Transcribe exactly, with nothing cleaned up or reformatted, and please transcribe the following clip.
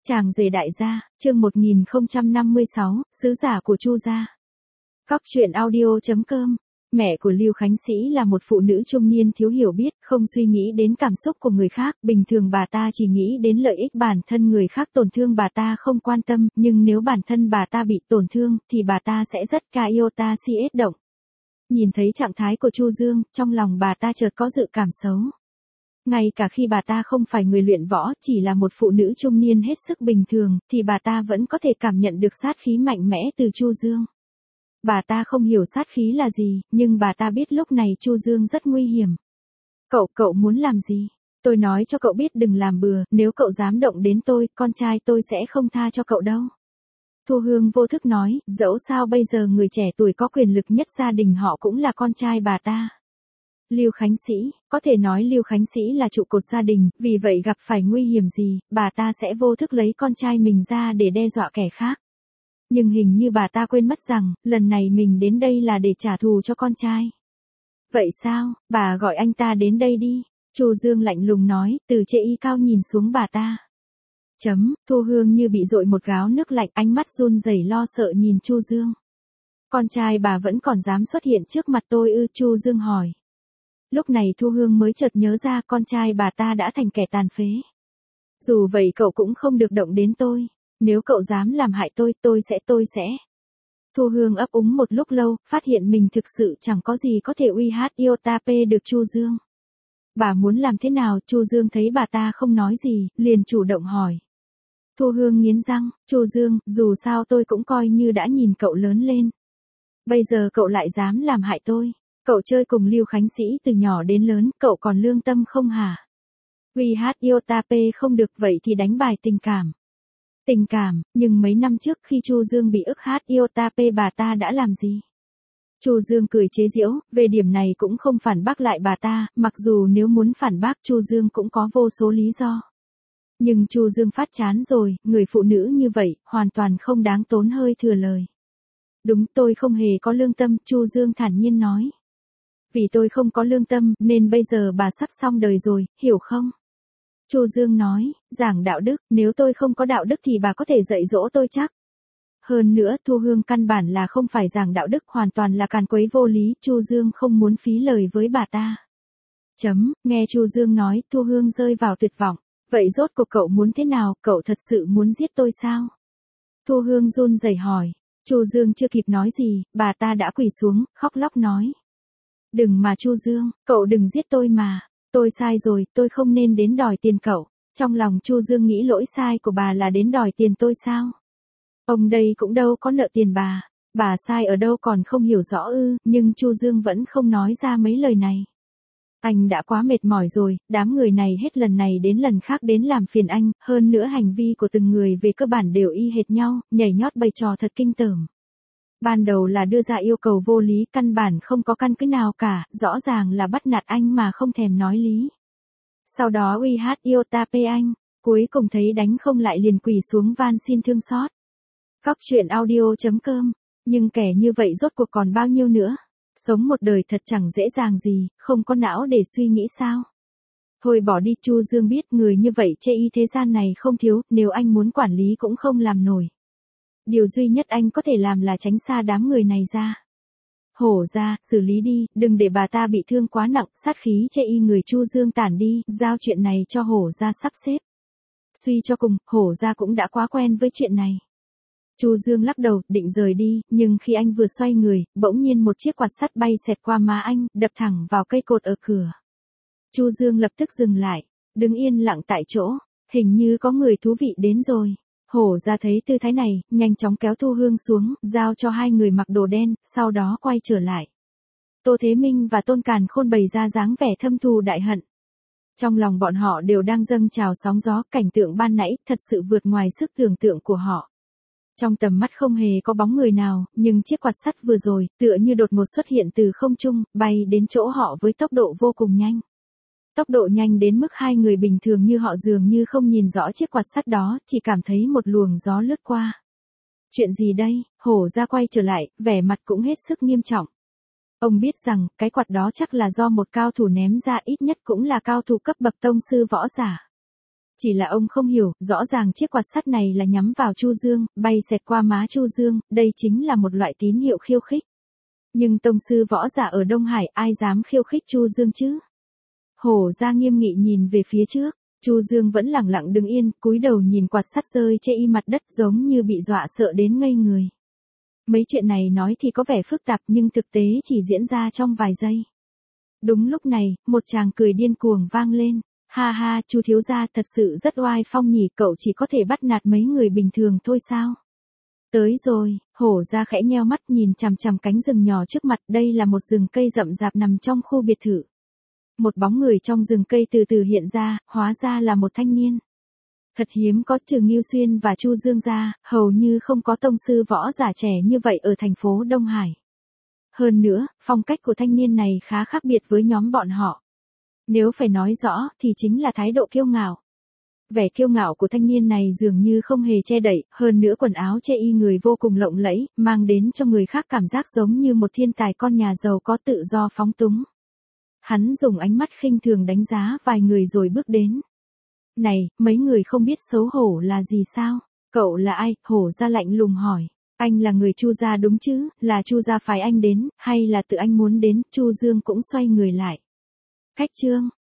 Chàng rể đại gia, chương một nghìn không trăm năm mươi sáu, sứ giả của Chu gia. Cóc truyện audio chấm com. Mẹ của Lưu Khánh Sĩ là một phụ nữ trung niên thiếu hiểu biết, không suy nghĩ đến cảm xúc của người khác, bình thường bà ta chỉ nghĩ đến lợi ích bản thân, người khác tổn thương bà ta không quan tâm, nhưng nếu bản thân bà ta bị tổn thương, thì bà ta sẽ rất ca iota si ết động. Nhìn thấy trạng thái của Chu Dương, trong lòng bà ta chợt có dự cảm xấu. Ngay cả khi bà ta không phải người luyện võ, chỉ là một phụ nữ trung niên hết sức bình thường, thì bà ta vẫn có thể cảm nhận được sát khí mạnh mẽ từ Chu Dương. Bà ta không hiểu sát khí là gì, nhưng bà ta biết lúc này Chu Dương rất nguy hiểm. Cậu, cậu muốn làm gì? Tôi nói cho cậu biết đừng làm bừa, nếu cậu dám động đến tôi, con trai tôi sẽ không tha cho cậu đâu. Thu Hương vô thức nói, dẫu sao bây giờ người trẻ tuổi có quyền lực nhất gia đình họ cũng là con trai bà ta. Lưu Khánh Sĩ, có thể nói Lưu Khánh Sĩ là trụ cột gia đình, vì vậy gặp phải nguy hiểm gì, bà ta sẽ vô thức lấy con trai mình ra để đe dọa kẻ khác. Nhưng hình như bà ta quên mất rằng, lần này mình đến đây là để trả thù cho con trai. Vậy sao, bà gọi anh ta đến đây đi. Chu Dương lạnh lùng nói, từ trên y cao nhìn xuống bà ta. Chấm, Thu Hương như bị dội một gáo nước lạnh, ánh mắt run rẩy lo sợ nhìn Chu Dương. Con trai bà vẫn còn dám xuất hiện trước mặt tôi ư? Chu Dương hỏi. Lúc này Thu Hương mới chợt nhớ ra con trai bà ta đã thành kẻ tàn phế. Dù vậy cậu cũng không được động đến tôi. Nếu cậu dám làm hại tôi, tôi sẽ tôi sẽ. Thu Hương ấp úng một lúc lâu, phát hiện mình thực sự chẳng có gì có thể uy hát iota p được Chu Dương. Bà muốn làm thế nào? Chu Dương thấy bà ta không nói gì, liền chủ động hỏi. Thu Hương nghiến răng, Chu Dương, dù sao tôi cũng coi như đã nhìn cậu lớn lên. Bây giờ cậu lại dám làm hại tôi. Cậu chơi cùng Lưu Khánh Sĩ từ nhỏ đến lớn, cậu còn lương tâm không hả? Uy hát iota p không được, vậy thì đánh bài tình cảm. Tình cảm, nhưng mấy năm trước khi Chu Dương bị ức hát iota p bà ta đã làm gì? Chu Dương cười chế giễu, về điểm này cũng không phản bác lại bà ta, mặc dù nếu muốn phản bác Chu Dương cũng có vô số lý do. Nhưng Chu Dương phát chán rồi, người phụ nữ như vậy, hoàn toàn không đáng tốn hơi thừa lời. Đúng, tôi không hề có lương tâm, Chu Dương thản nhiên nói. Vì tôi không có lương tâm, nên bây giờ bà sắp xong đời rồi, hiểu không? Chu Dương nói, giảng đạo đức, nếu tôi không có đạo đức thì bà có thể dạy dỗ tôi chắc. Hơn nữa, Thu Hương căn bản là không phải giảng đạo đức, hoàn toàn là càn quấy vô lý, Chu Dương không muốn phí lời với bà ta. Chấm, nghe Chu Dương nói, Thu Hương rơi vào tuyệt vọng. Vậy rốt cuộc cậu muốn thế nào, cậu thật sự muốn giết tôi sao? Thu Hương run rẩy hỏi. Chu Dương chưa kịp nói gì, bà ta đã quỳ xuống, khóc lóc nói. Đừng mà Chu Dương, cậu đừng giết tôi mà. Tôi sai rồi, tôi không nên đến đòi tiền cậu. Trong lòng Chu Dương nghĩ lỗi sai của bà là đến đòi tiền tôi sao? Ông đây cũng đâu có nợ tiền bà. Bà sai ở đâu còn không hiểu rõ ư, nhưng Chu Dương vẫn không nói ra mấy lời này. Anh đã quá mệt mỏi rồi, đám người này hết lần này đến lần khác đến làm phiền anh, hơn nữa hành vi của từng người về cơ bản đều y hệt nhau, nhảy nhót bày trò thật kinh tởm. Ban đầu là đưa ra yêu cầu vô lý, căn bản không có căn cứ nào cả, rõ ràng là bắt nạt anh mà không thèm nói lý. Sau đó uy hát iota p anh, cuối cùng thấy đánh không lại liền quỳ xuống van xin thương xót. Cóc truyện audio chấm com, nhưng kẻ như vậy rốt cuộc còn bao nhiêu nữa? Sống một đời thật chẳng dễ dàng gì, không có não để suy nghĩ sao? Thôi bỏ đi, Chu Dương biết người như vậy chê y thế gian này không thiếu, nếu anh muốn quản lý cũng không làm nổi. Điều duy nhất anh có thể làm là tránh xa đám người này ra. Hổ ra, xử lý đi, đừng để bà ta bị thương quá nặng, sát khí chê y người Chu Dương tản đi, giao chuyện này cho hổ ra sắp xếp. Suy cho cùng, hổ ra cũng đã quá quen với chuyện này. Chu Dương lắc đầu, định rời đi, nhưng khi anh vừa xoay người, bỗng nhiên một chiếc quạt sắt bay xẹt qua má anh, đập thẳng vào cây cột ở cửa. Chu Dương lập tức dừng lại, đứng yên lặng tại chỗ, hình như có người thú vị đến rồi. Hổ ra thấy tư thái này, nhanh chóng kéo Thu Hương xuống, giao cho hai người mặc đồ đen, sau đó quay trở lại. Tô Thế Minh và Tôn Càn Khôn bày ra dáng vẻ thâm thù đại hận. Trong lòng bọn họ đều đang dâng trào sóng gió, cảnh tượng ban nãy thật sự vượt ngoài sức tưởng tượng của họ. Trong tầm mắt không hề có bóng người nào, nhưng chiếc quạt sắt vừa rồi, tựa như đột ngột xuất hiện từ không trung, bay đến chỗ họ với tốc độ vô cùng nhanh. Tốc độ nhanh đến mức hai người bình thường như họ dường như không nhìn rõ chiếc quạt sắt đó, chỉ cảm thấy một luồng gió lướt qua. Chuyện gì đây? Hổ ra quay trở lại, vẻ mặt cũng hết sức nghiêm trọng. Ông biết rằng, cái quạt đó chắc là do một cao thủ ném ra, ít nhất cũng là cao thủ cấp bậc tông sư võ giả. Chỉ là ông không hiểu, rõ ràng chiếc quạt sắt này là nhắm vào Chu Dương, bay xẹt qua má Chu Dương, đây chính là một loại tín hiệu khiêu khích. Nhưng tông sư võ giả ở Đông Hải ai dám khiêu khích Chu Dương chứ? Hổ ra nghiêm nghị nhìn về phía trước, Chu Dương vẫn lẳng lặng đứng yên, cúi đầu nhìn quạt sắt rơi trên y mặt đất giống như bị dọa sợ đến ngây người. Mấy chuyện này nói thì có vẻ phức tạp nhưng thực tế chỉ diễn ra trong vài giây. Đúng lúc này, một tràng cười điên cuồng vang lên. Ha ha, Chu thiếu gia thật sự rất oai phong nhỉ, cậu chỉ có thể bắt nạt mấy người bình thường thôi sao? Tới rồi, hổ ra khẽ nheo mắt nhìn chằm chằm cánh rừng nhỏ trước mặt, đây là một rừng cây rậm rạp nằm trong khu biệt thự. Một bóng người trong rừng cây từ từ hiện ra, hóa ra là một thanh niên. Thật hiếm có, trừ Ngưu Xuyên và Chu Dương ra, hầu như không có tông sư võ giả trẻ như vậy ở thành phố Đông Hải. Hơn nữa, phong cách của thanh niên này khá khác biệt với nhóm bọn họ. Nếu phải nói rõ thì chính là thái độ kiêu ngạo. Vẻ kiêu ngạo của thanh niên này dường như không hề che đậy, hơn nữa quần áo che y người vô cùng lộng lẫy, mang đến cho người khác cảm giác giống như một thiên tài con nhà giàu có tự do phóng túng. Hắn dùng ánh mắt khinh thường đánh giá vài người rồi bước đến. Này, mấy người không biết xấu hổ là gì sao? Cậu là ai? Hổ ra lạnh lùng hỏi. Anh là người Chu gia đúng chứ? Là Chu gia phái anh đến, hay là tự anh muốn đến? Chu Dương cũng xoay người lại. Cách chương,